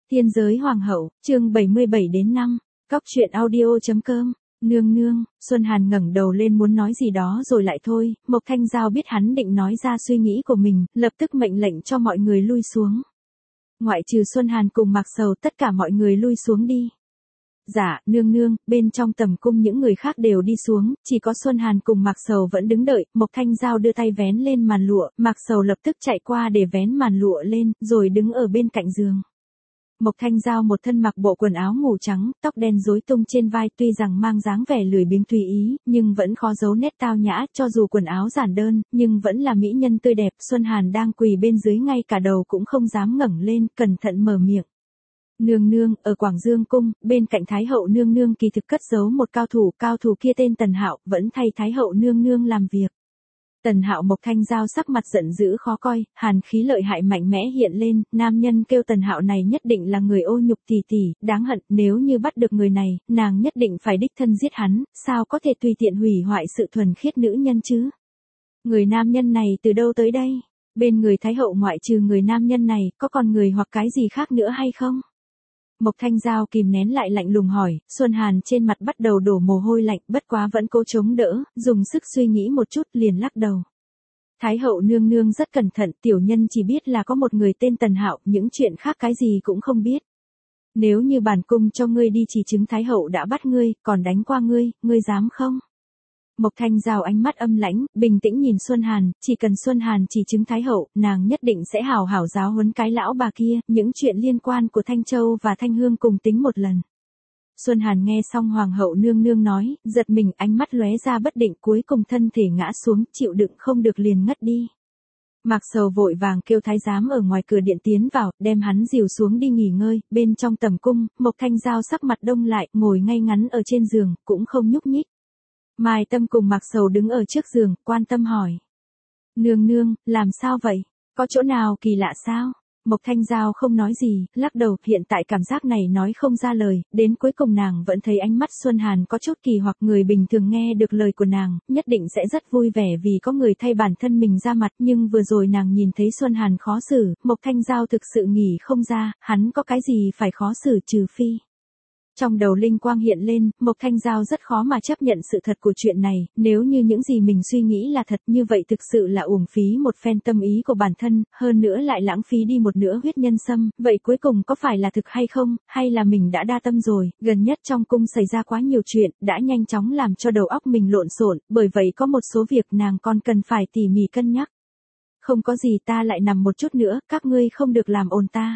Tiên giới hoàng hậu, chương 77-5, Cóc truyện audio.com. Nương nương, Xuân Hàn ngẩng đầu lên muốn nói gì đó rồi lại thôi, Mộc Thanh Giao biết hắn định nói ra suy nghĩ của mình, lập tức mệnh lệnh cho mọi người lui xuống. Ngoại trừ Xuân Hàn cùng Mạc Sầu, tất cả mọi người lui xuống đi. Dạ, nương nương, bên trong tầm cung những người khác đều đi xuống, chỉ có Xuân Hàn cùng Mạc Sầu vẫn đứng đợi. Mộc Thanh Giao đưa tay vén lên màn lụa, Mạc Sầu lập tức chạy qua để vén màn lụa lên, rồi đứng ở bên cạnh giường. Mộc Thanh Giao một thân mặc bộ quần áo ngủ trắng, tóc đen rối tung trên vai, tuy rằng mang dáng vẻ lười biếng tùy ý, nhưng vẫn khó giấu nét tao nhã, cho dù quần áo giản đơn, nhưng vẫn là mỹ nhân tươi đẹp. Xuân Hàn đang quỳ bên dưới ngay cả đầu cũng không dám ngẩng lên, cẩn thận mở miệng. Nương nương, ở Quảng Dương cung, bên cạnh Thái hậu nương nương kỳ thực cất giấu một cao thủ kia tên Tần Hạo, vẫn thay Thái hậu nương nương làm việc. Tần Hạo. Mộc Thanh Giao sắc mặt giận dữ khó coi, hàn khí lợi hại mạnh mẽ hiện lên, nam nhân kêu Tần Hạo này nhất định là người ô nhục tỷ tỷ, đáng hận, nếu như bắt được người này, nàng nhất định phải đích thân giết hắn, sao có thể tùy tiện hủy hoại sự thuần khiết nữ nhân chứ? Người nam nhân này từ đâu tới đây? Bên người Thái hậu ngoại trừ người nam nhân này, có còn người hoặc cái gì khác nữa hay không? Mộc Thanh Giao kìm nén lại lạnh lùng hỏi. Xuân Hàn trên mặt bắt đầu đổ mồ hôi lạnh, bất quá vẫn cố chống đỡ, dùng sức suy nghĩ một chút liền lắc đầu. Thái hậu nương nương rất cẩn thận, tiểu nhân chỉ biết là có một người tên Tần Hạo, những chuyện khác cái gì cũng không biết. Nếu như bản cung cho ngươi đi chỉ chứng Thái hậu đã bắt ngươi, còn đánh qua ngươi, ngươi dám không? Mộc Thanh Giao ánh mắt âm lãnh, bình tĩnh nhìn Xuân Hàn, chỉ cần Xuân Hàn chỉ chứng Thái hậu, nàng nhất định sẽ hào hảo giáo huấn cái lão bà kia, những chuyện liên quan của Thanh Châu và Thanh Hương cùng tính một lần. Xuân Hàn nghe xong hoàng hậu nương nương nói, giật mình, ánh mắt lóe ra bất định, cuối cùng thân thể ngã xuống, chịu đựng không được liền ngất đi. Mạc Sầu vội vàng kêu thái giám ở ngoài cửa điện tiến vào, đem hắn dìu xuống đi nghỉ ngơi. Bên trong tầm cung, Mộc Thanh Giao sắc mặt đông lại, ngồi ngay ngắn ở trên giường, cũng không nhúc nhích. Mai Tâm cùng Mạc Sầu đứng ở trước giường, quan tâm hỏi. Nương nương, làm sao vậy? Có chỗ nào kỳ lạ sao? Mộc Thanh Giao không nói gì, lắc đầu, hiện tại cảm giác này nói không ra lời, đến cuối cùng nàng vẫn thấy ánh mắt Xuân Hàn có chút kỳ hoặc. Người bình thường nghe được lời của nàng, nhất định sẽ rất vui vẻ vì có người thay bản thân mình ra mặt, nhưng vừa rồi nàng nhìn thấy Xuân Hàn khó xử, Mộc Thanh Giao thực sự nghĩ không ra, hắn có cái gì phải khó xử trừ phi. Trong đầu linh quang hiện lên, Mộc Thanh Giao rất khó mà chấp nhận sự thật của chuyện này, nếu như những gì mình suy nghĩ là thật như vậy thực sự là uổng phí một phen tâm ý của bản thân, hơn nữa lại lãng phí đi một nửa huyết nhân sâm, vậy cuối cùng có phải là thực hay không, hay là mình đã đa tâm rồi. Gần nhất trong cung xảy ra quá nhiều chuyện, đã nhanh chóng làm cho đầu óc mình lộn xộn, bởi vậy có một số việc nàng còn cần phải tỉ mỉ cân nhắc. Không có gì, ta lại nằm một chút nữa, các ngươi không được làm ồn ta.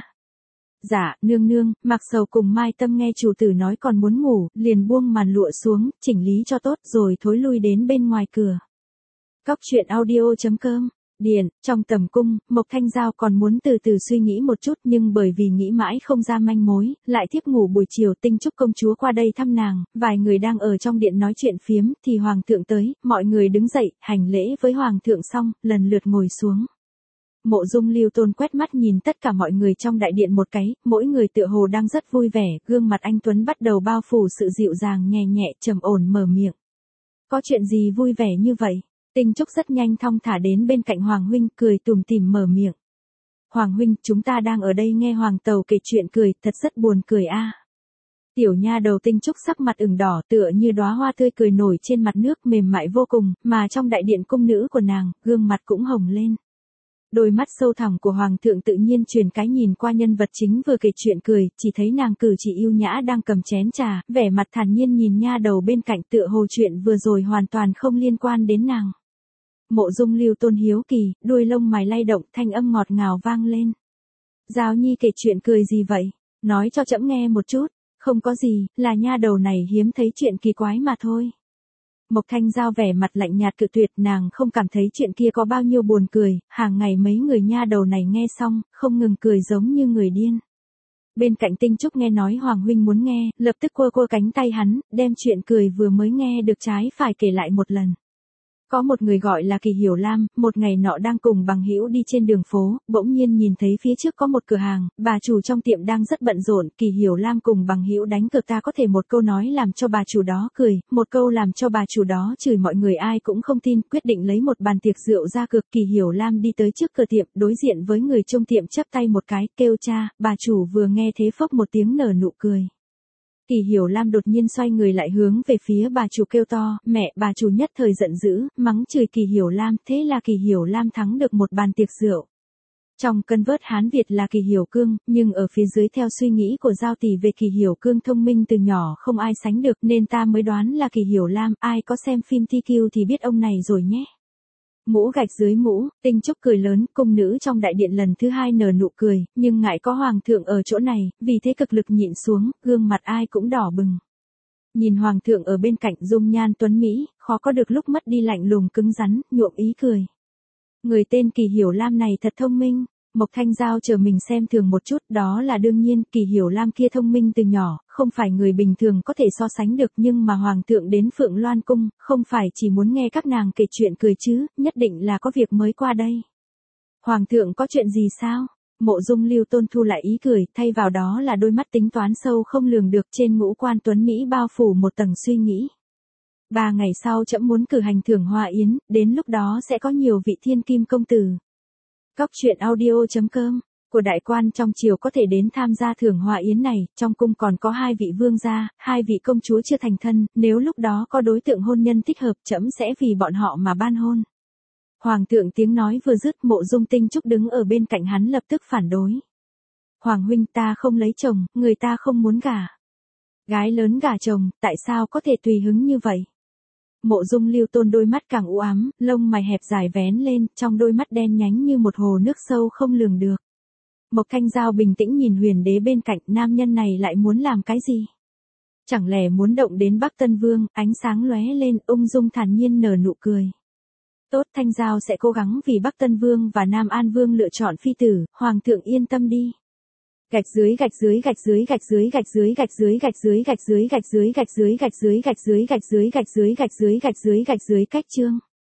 Dạ, nương nương. Mạc Sầu cùng Mai Tâm nghe chủ tử nói còn muốn ngủ, liền buông màn lụa xuống, chỉnh lý cho tốt rồi thối lui đến bên ngoài cửa. Cóc truyện audio.com. Điện, trong tầm cung, Mộc Thanh Giao còn muốn từ từ suy nghĩ một chút, nhưng bởi vì nghĩ mãi không ra manh mối, lại thiếp ngủ. Buổi chiều Tinh Trúc công chúa qua đây thăm nàng, vài người đang ở trong điện nói chuyện phiếm, thì hoàng thượng tới, mọi người đứng dậy, hành lễ với hoàng thượng xong, lần lượt ngồi xuống. Mộ Dung Lưu Tôn quét mắt nhìn tất cả mọi người trong đại điện một cái, mỗi người tựa hồ đang rất vui vẻ, gương mặt anh tuấn bắt đầu bao phủ sự dịu dàng nhẹ nhẹ, trầm ổn mở miệng. Có chuyện gì vui vẻ như vậy? Tinh Trúc rất nhanh thong thả đến bên cạnh Hoàng huynh, cười tủm tỉm mở miệng. Hoàng huynh, chúng ta đang ở đây nghe Hoàng tàu kể chuyện cười, thật rất buồn cười a. Tiểu nha đầu Tinh Trúc sắc mặt ửng đỏ, tựa như đóa hoa tươi cười nổi trên mặt nước, mềm mại vô cùng, mà trong đại điện cung nữ của nàng, gương mặt cũng hồng lên. Đôi mắt sâu thẳm của hoàng thượng tự nhiên truyền cái nhìn qua nhân vật chính vừa kể chuyện cười, chỉ thấy nàng cử chỉ yêu nhã đang cầm chén trà, vẻ mặt thản nhiên nhìn nha đầu bên cạnh, tựa hồ chuyện vừa rồi hoàn toàn không liên quan đến nàng. Mộ Dung Lưu Tôn hiếu kỳ, đuôi lông mày lay động, thanh âm ngọt ngào vang lên. Giao nhi kể chuyện cười gì vậy? Nói cho trẫm nghe một chút. Không có gì, là nha đầu này hiếm thấy chuyện kỳ quái mà thôi. Mộc Thanh Giao vẻ mặt lạnh nhạt cự tuyệt, nàng không cảm thấy chuyện kia có bao nhiêu buồn cười, hàng ngày mấy người nha đầu này nghe xong, không ngừng cười giống như người điên. Bên cạnh Tinh Trúc nghe nói Hoàng huynh muốn nghe, lập tức quơ quơ cánh tay hắn, đem chuyện cười vừa mới nghe được trái phải kể lại một lần. Có một người gọi là Kỳ Hiểu Lam, một ngày nọ đang cùng bằng hữu đi trên đường phố, bỗng nhiên nhìn thấy phía trước có một cửa hàng, bà chủ trong tiệm đang rất bận rộn, Kỳ Hiểu Lam cùng bằng hữu đánh cược ta có thể một câu nói làm cho bà chủ đó cười, một câu làm cho bà chủ đó chửi, mọi người ai cũng không tin, quyết định lấy một bàn tiệc rượu ra cược. Kỳ Hiểu Lam đi tới trước cửa tiệm, đối diện với người trong tiệm chắp tay một cái, kêu cha, bà chủ vừa nghe thế phốc một tiếng nở nụ cười. Kỳ Hiểu Lam đột nhiên xoay người lại hướng về phía bà chủ kêu to, mẹ, bà chủ nhất thời giận dữ, mắng chửi Kỳ Hiểu Lam, thế là Kỳ Hiểu Lam thắng được một bàn tiệc rượu. Trong cân vớt Hán Việt là Kỳ Hiểu Cương, nhưng ở phía dưới theo suy nghĩ của Giao tỷ về Kỳ Hiểu Cương thông minh từ nhỏ không ai sánh được nên ta mới đoán là Kỳ Hiểu Lam, ai có xem phim TQ thì biết ông này rồi nhé. Mũ gạch dưới mũ, Tinh Trúc cười lớn, cung nữ trong đại điện lần thứ hai nở nụ cười, nhưng ngại có hoàng thượng ở chỗ này, vì thế cực lực nhịn xuống, gương mặt ai cũng đỏ bừng. Nhìn hoàng thượng ở bên cạnh dung nhan tuấn Mỹ, khó có được lúc mất đi lạnh lùng cứng rắn, nhuộm ý cười. Người tên Kỳ Hiểu Lam này thật thông minh. Mộc Thanh Giao chờ mình xem thường một chút, đó là đương nhiên, Kỳ Hiểu Lam kia thông minh từ nhỏ, không phải người bình thường có thể so sánh được, nhưng mà hoàng thượng đến Phượng Loan cung, không phải chỉ muốn nghe các nàng kể chuyện cười chứ, nhất định là có việc mới qua đây. Hoàng thượng có chuyện gì sao? Mộ Dung Lưu Tôn thu lại ý cười, thay vào đó là đôi mắt tính toán sâu không lường được, trên ngũ quan tuấn Mỹ bao phủ một tầng suy nghĩ. 3 ngày sau trẫm muốn cử hành thưởng hoa yến, đến lúc đó sẽ có nhiều vị thiên kim công tử. Cóc truyện audio.com của đại quan trong triều có thể đến tham gia thưởng hoa yến này, trong cung còn có 2 vị vương gia, 2 vị công chúa chưa thành thân, nếu lúc đó có đối tượng hôn nhân thích hợp trẫm sẽ vì bọn họ mà ban hôn. Hoàng thượng tiếng nói vừa dứt, Mộ Dung Tinh Trúc đứng ở bên cạnh hắn lập tức phản đối. Hoàng huynh, ta không lấy chồng, người ta không muốn gả. Gái lớn gả chồng, tại sao có thể tùy hứng như vậy? Mộ Dung Lưu Tôn đôi mắt càng u ám, lông mày hẹp dài vén lên, trong đôi mắt đen nhánh như một hồ nước sâu không lường được. Mộc Thanh Giao bình tĩnh nhìn Huyền Đế bên cạnh, nam nhân này lại muốn làm cái gì? Chẳng lẽ muốn động đến Bắc Tân Vương? Ánh sáng lóe lên, ung dung thản nhiên nở nụ cười. Tốt, Thanh Giao sẽ cố gắng vì Bắc Tân Vương và Nam An Vương lựa chọn phi tử, hoàng thượng yên tâm đi. Gạch dưới gạch dưới gạch dưới gạch dưới gạch dưới gạch dưới gạch dưới gạch dưới gạch dưới gạch dưới gạch dưới gạch dưới gạch dưới gạch dưới gạch dưới gạch dưới gạch dưới cách chương.